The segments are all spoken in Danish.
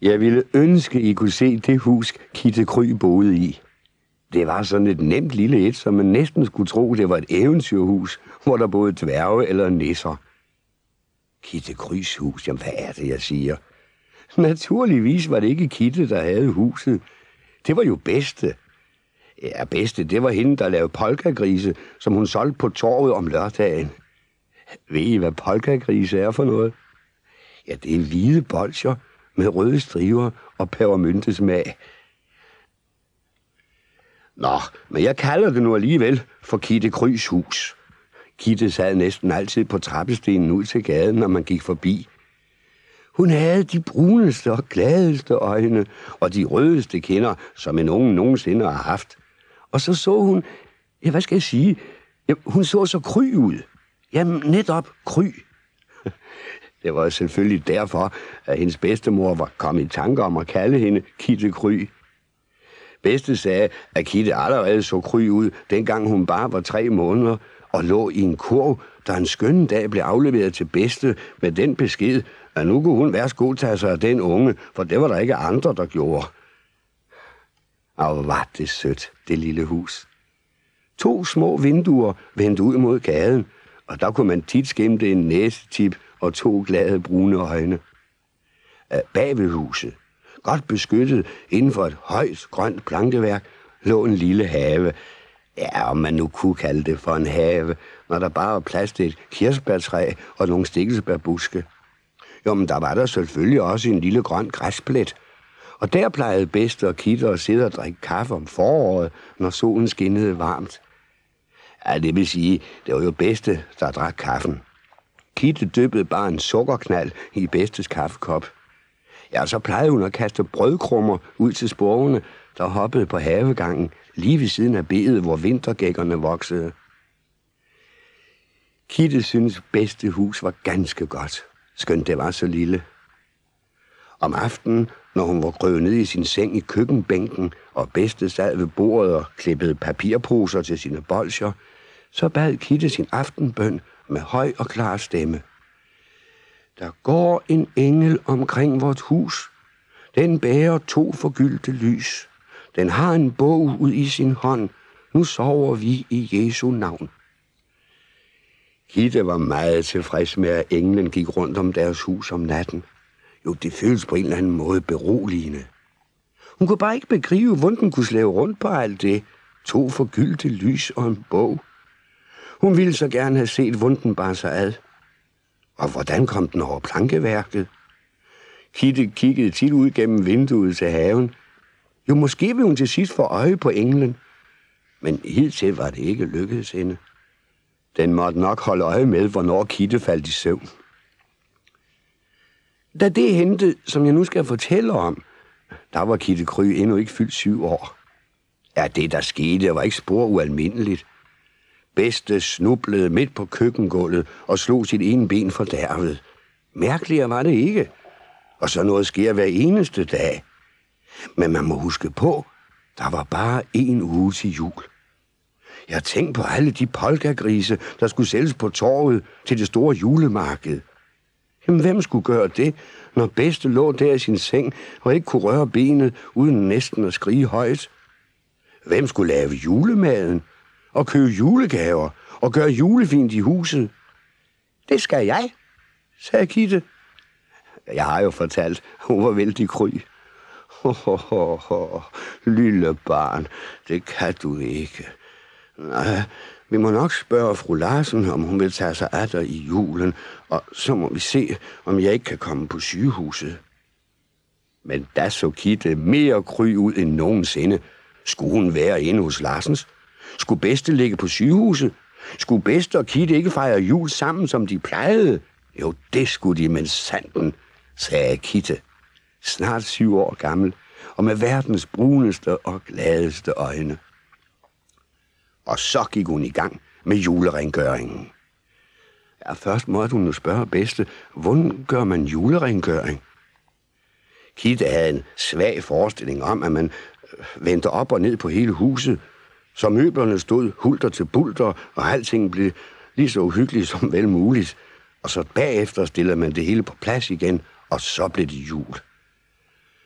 Jeg ville ønske, I kunne se det hus, Kitte Kry boede i. Det var sådan et nemt lille et, som man næsten skulle tro, det var et eventyrhus, hvor der boede dværge eller nisser. Kitte Krys hus, jamen hvad er det, jeg siger? Naturligvis var det ikke Kitte, der havde huset. Det var jo Bedste. Ja, Bedste, det var hende, der lavede polkagrise, som hun solgte på torvet om lørdagen. Ved I, hvad polkagrise er for noget? Ja, det er hvide bolsjer med røde striber og pebermyntesmag. Nå, men jeg kalder det nu alligevel for Kitte Krys hus. Kitte sad næsten altid på trappestenen ud til gaden, når man gik forbi. Hun havde de bruneste og gladeste øjne og de rødeste kinder, som en unge nogensinde har haft. Og så hun, ja, hvad skal jeg sige? Ja, hun så kry ud. Jamen, netop kry. Det var selvfølgelig derfor, at hendes bedstemor var kommet i tanke om at kalde hende Kitte Kry. Bedste sagde, at Kitte allerede så kry ud, dengang hun bare var 3 måneder, og lå i en kurv, der en skønne dag blev afleveret til Bedste med den besked, at nu kunne hun værsgo tage sig af den unge, for det var der ikke andre, der gjorde. Og var det sødt, det lille hus. 2 små vinduer vendte ud mod gaden, og der kunne man tit skimte en næsetip og 2 glade brune øjne. Bag ved huset, godt beskyttet inden for et højt grønt plankeværk, lå en lille have. Ja, om man nu kunne kalde det for en have, når der bare var plads til et kirsebærtræ og nogle stikkelsbærbuske. Jo, men der var der selvfølgelig også en lille grøn græsplet. Og der plejede Bedste og Kitte at sidde og drikke kaffe om foråret, når solen skinnede varmt. Ja, det vil sige, det var jo Bedste, der drak kaffen. Kitte dyppede bare en sukkerknald i Bedstes kaffekop. Ja, så plejede hun at kaste brødkrummer ud til sporvene, der hoppede på havegangen, lige ved siden af bedet, hvor vintergækkerne voksede. Kitte synes Bedste hus var ganske godt, skønt det var så lille. Om aftenen, når hun var krøvet ned i sin seng i køkkenbænken, og Bedste sad ved bordet og klippede papirposer til sine bolsjer, så bad Kitte sin aftenbøn med høj og klar stemme. Der går en engel omkring vort hus. Den bærer 2 forgyldte lys. Den har en bog ud i sin hånd. Nu sover vi i Jesu navn. Kitte var meget tilfreds med, at englen gik rundt om deres hus om natten. Jo, det føltes på en eller anden måde beroligende. Hun kunne bare ikke begribe, hvordan den kunne slæve rundt på alt det. 2 forgyldte lys og en bog. Hun ville så gerne have set, hvordan den bar sig ad. Og hvordan kom den over plankeværket? Kitte kiggede tit ud gennem vinduet til haven. Jo, måske ville hun til sidst få øje på englen. Men hidtil var det ikke lykkedes hende. Den måtte nok holde øje med, hvornår Kitte faldt i søvn. Da det hentede, som jeg nu skal fortælle om, der var Kitte Kry endnu ikke fyldt 7 år. Ja, det der skete var ikke spor ualmindeligt. Bedste snublede midt på køkkengulvet og slog sit ene ben fordærvet. Mærkeligere var det ikke. Og så noget sker hver eneste dag. Men man må huske på, der var bare 1 uge til jul. Jeg tænkte på alle de polkagrise, der skulle sælges på torvet til det store julemarked. Jamen, hvem skulle gøre det, når Bedste lå der i sin seng og ikke kunne røre benet uden næsten at skrige højt? Hvem skulle lave julemaden og købe julegaver og gøre julefint i huset? Det skal jeg, sagde Kitte. Jeg har jo fortalt, hun var vældig kry. Lille barn, det kan du ikke. Nej, vi må nok spørge fru Larsen, om hun vil tage sig af dig i julen, og så må vi se, om jeg ikke kan komme på sygehuset. Men da så Kitte mere kry ud end nogensinde. Skulle hun være inde hos Larsens? Skulle Bedste ligge på sygehuset? Skulle Bedste og Kitte ikke fejre jul sammen, som de plejede? Jo, det skulle de med sanden, sagde Kitte, snart 7 år gammel, og med verdens bruneste og gladeste øjne. Og så gik hun i gang med julerengøringen. Ja, først måtte hun jo spørge Bedste, hvordan gør man julerengøring? Kitte havde en svag forestilling om, at man vendte op og ned på hele huset, så møblerne stod hulter til bulter, og alting blev lige så uhyggeligt som vel muligt. Og så bagefter stillede man det hele på plads igen, og så blev det jul.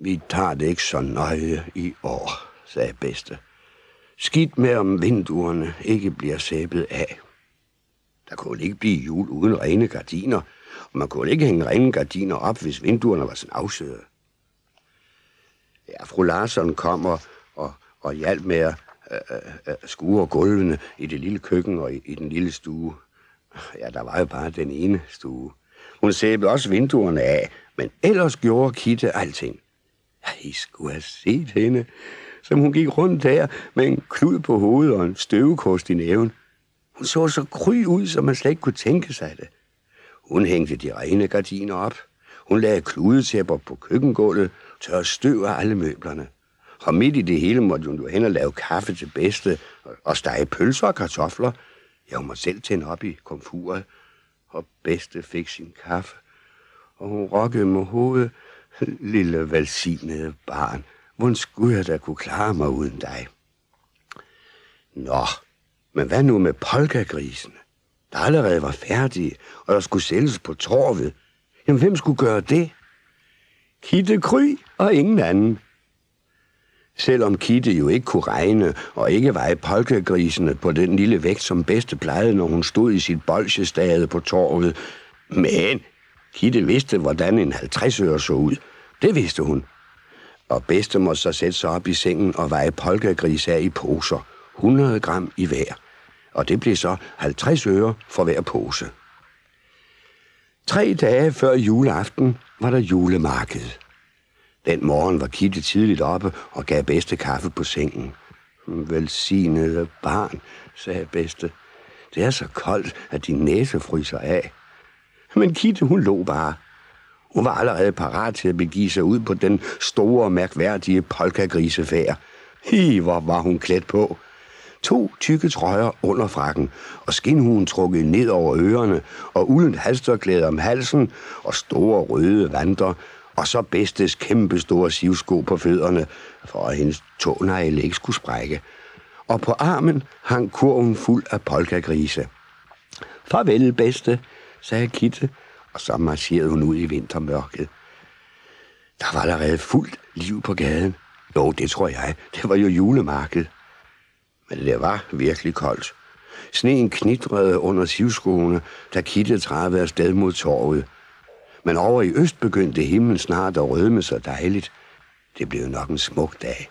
Vi tager det ikke så nøje i år, sagde bedste. Skidt med, om vinduerne ikke bliver sæbet af. Der kunne ikke blive jul uden rene gardiner, og man kunne ikke hænge rene gardiner op, hvis vinduerne var sådan afsøde. Ja, fru Larsson kom og hjalp med at skure gulvene i det lille køkken og i den lille stue. Ja, der var jo bare den ene stue. Hun sæbede også vinduerne af, men ellers gjorde Kitte alting. Ja, I skulle have set hende, som hun gik rundt der med en klud på hovedet og en støvkost i næven. Hun så kry ud, som man slet ikke kunne tænke sig det. Hun hængte de rene gardiner op. Hun lagde kludetæpper på køkkengulvet, tørrede støv af alle møblerne. Og midt i det hele måtte hun jo hen og lave kaffe til bedste og stege pølser og kartofler. Ja, hun måtte selv tænde op i komfuret, og bedste fik sin kaffe. Og hun rokkede med hovedet. Lille velsignede barn, hvordan skulle jeg da kunne klare mig uden dig? Nå, men hvad nu med polkagrisene, der allerede var færdige, og der skulle sælges på torvet? Jamen, hvem skulle gøre det? Kitte Kry og ingen anden. Selvom Kitte jo ikke kunne regne og ikke veje polkagrisene på den lille vægt, som bedste plejede, når hun stod i sit bolsjestade på torvet. Men Kitte vidste, hvordan en 50-øre så ud. Det vidste hun. Og bedste måtte så sætte sig op i sengen og veje polkagris af i poser. 100 gram i hver. Og det blev så 50 øre for hver pose. 3 dage før juleaften var der julemarked. Den morgen var Kitte tidligt oppe og gav bedste kaffe på sengen. Velsignede barn, sagde bedste. Det er så koldt, at din næse fryser af. Men Kitte, hun lå bare. Hun var allerede parat til at begive sig ud på den store, mærkværdige polkagrisefærd. Hvor var hun klædt på. 2 tykke trøjer under frakken, og skinhugen trukket ned over ørerne, og uldent halstørklæde om halsen, og store røde vanter, og så bedstes kæmpe store sivsko på fødderne, for at hendes tånegle ikke skulle sprække. Og på armen hang kurven fuld af polkagrise. Farvel, bedste, sagde Kitte, og så marcherede hun ud i vintermørket. Der var allerede fuldt liv på gaden. Jo, det tror jeg. Det var jo julemarked. Men det var virkelig koldt. Sneen knitrede under sivskoene, da Kitte travede afsted mod torvet. Men over i øst begyndte himlen snart at rødme så dejligt. Det blev nok en smuk dag.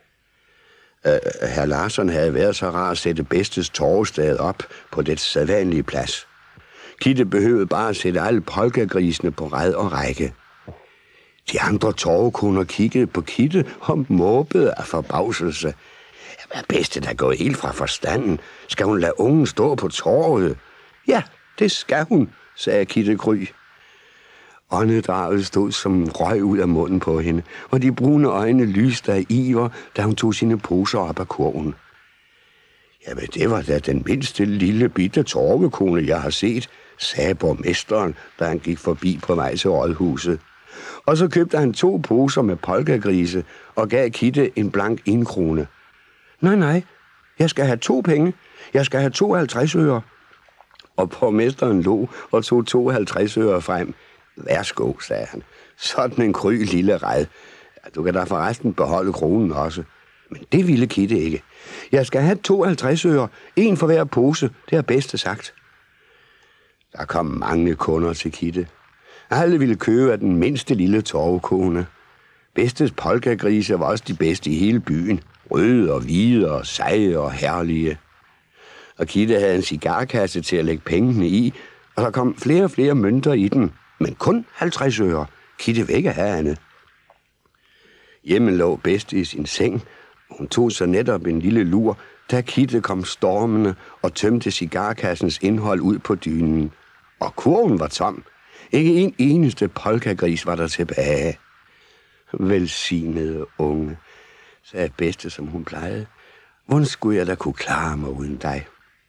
Herr Larsson havde været så rar at sætte bedstes torvestad op på det sædvanlige plads. Kitte behøvede bare at sætte alle polkagrisene på ræd og række. De andre torvekoner kiggede på Kitte og måbede af forbavselse. Hvad bedste, der går helt fra forstanden? Skal hun lade ungen stå på torvet? Ja, det skal hun, sagde Kitte Kry. Åndedraget stod som røg ud af munden på hende, og de brune øjne lyste af iver, da hun tog sine poser op af kurven. Jamen, det var da den mindste lille bitte torvekone, jeg har set, sagde borgmesteren, da han gik forbi på vej til rådhuset. Og så købte han 2 poser med polkagrise og gav Kitte en blank 1 krone. Nej, jeg skal have 2 penge. Jeg skal have 52 øre. Og borgmesteren lå og tog 52 øre frem. Værsgo, sagde han. Sådan en Kry lille red. Du kan da forresten beholde kronen også. Men det ville Kitte ikke. Jeg skal have 52 øre. 1 for hver pose. Det er bedste sagt. Der kom mange kunder til Kitte. Alle ville købe af den mindste lille torvekone. Bedstes polkagrise var også de bedste i hele byen. Røde og hvide og seje og herlige. Og Kitte havde en cigarkasse til at lægge pengene i, og der kom flere og flere mønter i den, men kun 50 øre. Kitte vil ikke have andet. Hjemme lå bedste i sin seng, og hun tog så netop en lille lur, da Kitte kom stormende og tømte cigarkassens indhold ud på dynen. Og kurven var tom. Ikke en eneste polkagris var der tilbage. Velsignede unge, sagde bedste, som hun plejede. Hvordan skulle jeg da kunne klare mig uden dig?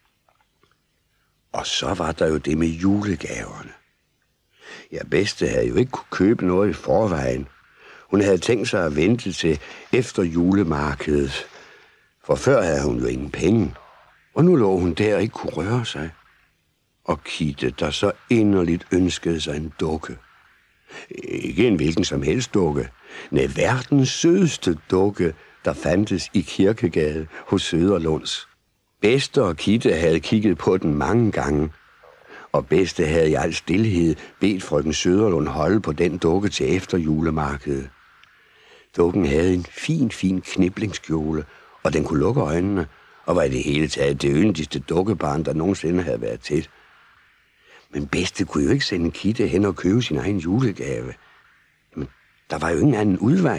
Og så var der jo det med julegaverne. Ja, bedste havde jo ikke kunne købe noget i forvejen. Hun havde tænkt sig at vente til efter julemarkedet. For før havde hun jo ingen penge. Og nu lå hun der og ikke kunne røre sig. Og Kitte, der så inderligt ønskede sig en dukke. Ikke en hvilken som helst dukke. Nej, verdens sødeste dukke, der fandtes i Kirkegade hos Søderlunds. Bedste og Kitte havde kigget på den mange gange, og Bedste havde i al stilhed bedt frøken Søderlund holde på den dukke til efter julemarkedet. Dukken havde en fin kniblingskjole, og den kunne lukke øjnene, og var i det hele taget det yndigste dukkebarn, der nogensinde havde været til. Men Bedste kunne jo ikke sende Kitte hen og købe sin egen julegave. Men der var jo ingen anden udvej.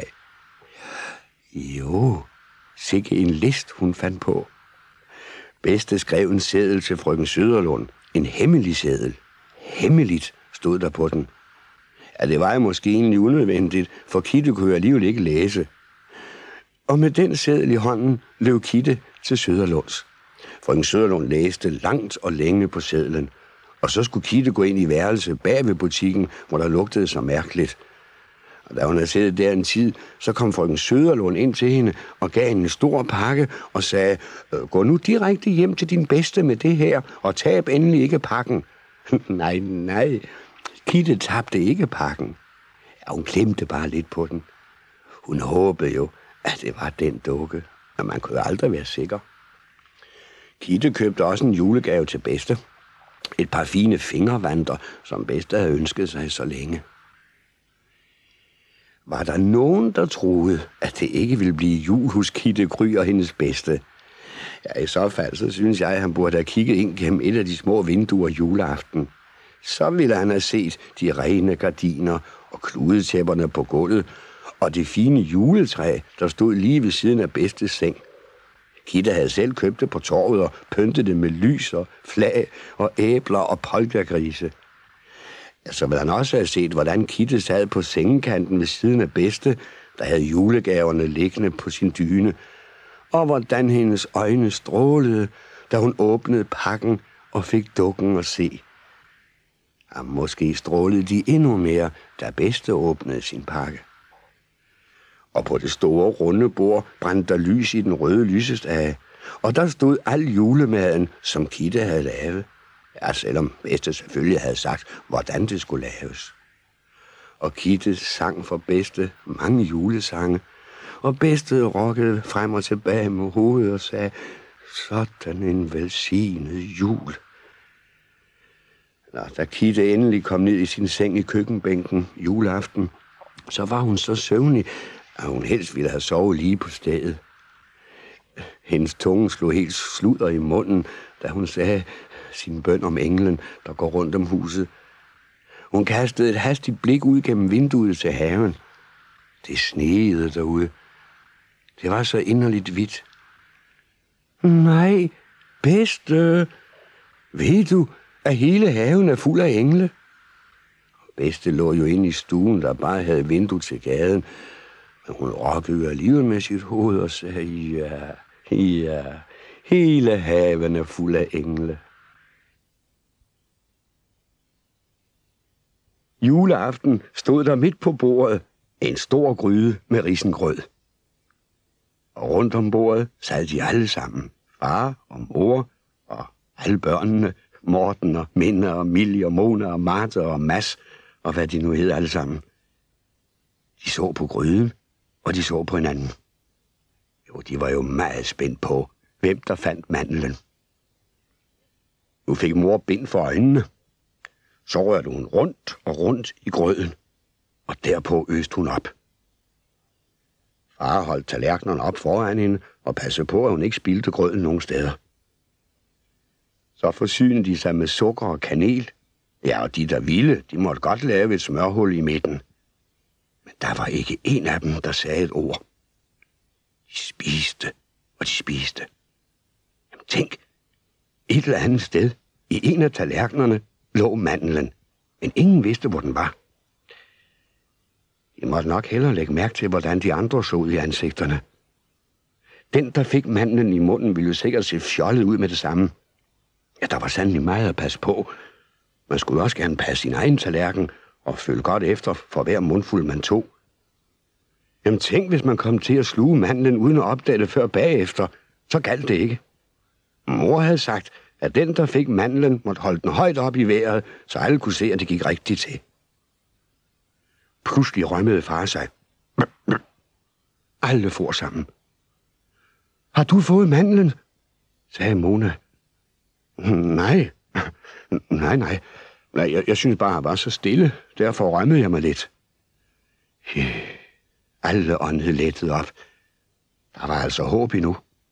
Jo, sikke en list, hun fandt på. Bedste skrev en seddel til frøken Søderlund. En hemmelig seddel. Hemmeligt stod der på den. Ja, det var jo måske egentlig unødvendigt, for Kitte kunne jo alligevel ikke læse. Og med den seddel i hånden løb Kitte til Søderlunds. Frøken Søderlund læste langt og længe på sedlen, og så skulle Kitte gå ind i værelset bag ved butikken, hvor der lugtede så mærkeligt. Og da hun havde siddet der en tid, så kom frøken Søderlund ind til hende og gav hende en stor pakke og sagde, gå nu direkte hjem til din bedste med det her, og tab endelig ikke pakken. Nej, Kitte tabte ikke pakken. Ja, hun klemte bare lidt på den. Hun håbede jo, at det var den dukke, men man kunne aldrig være sikker. Kitte købte også en julegave til Bedste. Et par fine fingervanter, som Bedste havde ønsket sig så længe. Var der nogen, der troede, at det ikke ville blive jul hos Kitte Gry og hendes bedste? Ja, i så fald, så synes jeg, at han burde have kigget ind gennem et af de små vinduer juleaften. Så ville han have set de rene gardiner og kludetæpperne på gulvet, og det fine juletræ, der stod lige ved siden af Bedstes seng. Kitte havde selv købt det på torvet og pyntet det med lys og flag og æbler og poltergrise. Ja, så ville han også have set, hvordan Kitte sad på sengekanten ved siden af Bedste, der havde julegaverne liggende på sin dyne, og hvordan hendes øjne strålede, da hun åbnede pakken og fik dukken at se. Ja, måske strålede de endnu mere, da Bedste åbnede sin pakke. Og på det store runde bord brændte der lys i den røde lysestage, og der stod al julemaden, som Kitte havde lavet. Ja, selvom Bedste selvfølgelig havde sagt, hvordan det skulle laves. Og Kitte sang for Bedste mange julesange, og Bedste rokkede frem og tilbage med hovedet og sagde, sådan en velsignet jul. Da Kitte endelig kom ned i sin seng i køkkenbænken juleaften, så var hun så søvnig, at hun helst ville have sovet lige på stedet. Hendes tunge slog helt sludder i munden, da hun sagde sin bøn om englen, der går rundt om huset. Hun kastede et hastigt blik ud gennem vinduet til haven. Det sneede derude. Det var så inderligt hvidt. Nej, Bedste, ved du, at hele haven er fuld af engle? Bedste lå jo inde i stuen, der bare havde vindue til gaden, men hun rokkede alligevel med sit hoved og sagde, ja, hele haven er fuld af engle. Juleaften stod der midt på bordet en stor gryde med risengrød. Og rundt om bordet sad de alle sammen, far og mor og alle børnene, Morten og Minde og Millie og Mona og Martha og Mads og hvad de nu hed alle sammen. De så på gryden, og de så på hinanden. Jo, de var jo meget spændt på, hvem der fandt mandlen. Nu fik mor bind for øjnene. Så rørte hun rundt og rundt i grøden, og derpå øste hun op. Far holdt tallerkenerne op foran hende og passede på, at hun ikke spildte grøden nogen steder. Så forsynede de sig med sukker og kanel. Ja, og de der ville, de måtte godt lave et smørhul i midten. Men der var ikke en af dem, der sagde et ord. De spiste, og de spiste. Jamen tænk, et eller andet sted, i en af tallerkenerne, lå mandlen, men ingen vidste, hvor den var. De måtte nok hellere lægge mærke til, hvordan de andre så ud i ansigterne. Den, der fik mandlen i munden, ville jo sikkert se fjollet ud med det samme. Ja, der var sandelig meget at passe på. Man skulle også gerne passe sin egen tallerken og følge godt efter for hver mundfuld man tog. Jamen tænk, hvis man kom til at sluge mandlen uden at opdage det før bagefter, så galt det ikke. Mor havde sagt, at den, der fik mandlen, måtte holde den højt op i vejret, så alle kunne se, at det gik rigtigt til. Pludselig rømmede far sig. Alle for sammen. Har du fået mandlen? Sagde Mona. Nej. Nej. Jeg synes bare, han var så stille. Derfor rømmede jeg mig lidt. Alle åndede lettet op. Der var altså håb endnu.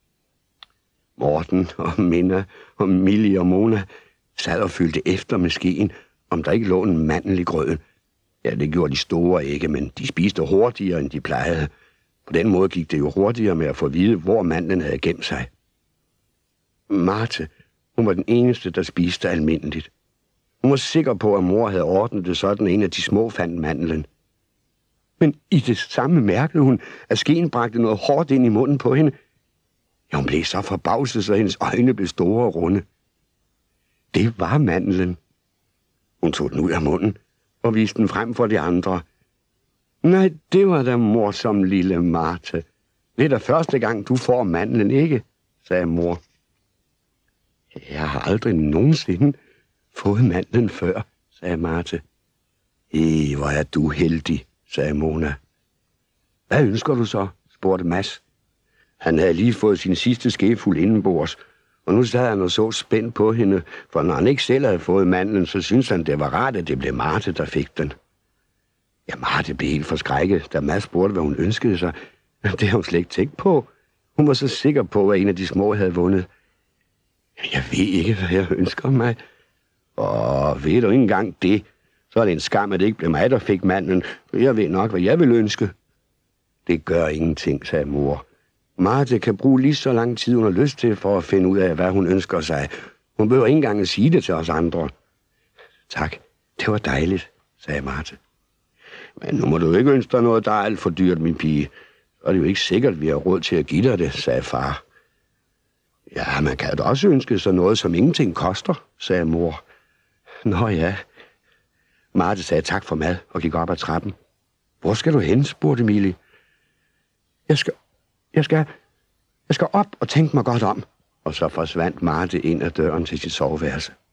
Morten og Minna og Millie og Mona sad og fyldte efter med skeen, om der ikke lå en mandel i grøden. Ja, det gjorde de store ikke, men de spiste hurtigere, end de plejede. På den måde gik det jo hurtigere med at få at vide, hvor mandlen havde gemt sig. Marthe, hun var den eneste, der spiste almindeligt. Hun var sikker på, at mor havde ordnet det sådan, en af de små fandt mandlen. Men i det samme mærkede hun, at skeen bragte noget hårdt ind i munden på hende. Ja, hun blev så forbavset, så hendes øjne blev store og runde. Det var mandlen. Hun tog den ud af munden og viste den frem for de andre. Nej, det var da morsom lille Marthe. Det er da første gang, du får mandlen, ikke? Sagde mor. Jeg har aldrig nogensinde fået mandlen før, sagde Marthe. Hvor er du heldig, sagde Mona. Hvad ønsker du så? Spurgte Mads. Han havde lige fået sin sidste skefuld indenbords, og nu sad han og så spændt på hende, for når han ikke selv havde fået mandlen, så syntes han, det var rart, at det blev Marthe, der fik den. Ja, Marthe blev helt forskrækket, da Mads spurgte, hvad hun ønskede sig. Det havde hun slet ikke tænkt på. Hun var så sikker på, at en af de små havde vundet. Jeg ved ikke, hvad jeg ønsker mig. Og ved du ikke engang det, så er det en skam, at det ikke blev mig, der fik manden. Jeg ved nok, hvad jeg vil ønske. Det gør ingenting, sagde mor. Marthe kan bruge lige så lang tid, hun har lyst til, for at finde ud af, hvad hun ønsker sig. Hun behøver ikke engang at sige det til os andre. Tak, det var dejligt, sagde Marthe. Men nu må du ikke ønske dig noget, der er alt for dyrt, min pige. Og det er jo ikke sikkert, at vi har råd til at give dig det, sagde far. Ja, man kan da også ønske sig noget, som ingenting koster, sagde mor. Nå ja. Marthe sagde tak for mad og gik op ad trappen. Hvor skal du hen, spurgte Millie. Jeg skal op og tænke mig godt om. Og så forsvandt Marthe ind ad døren til sit soveværelse.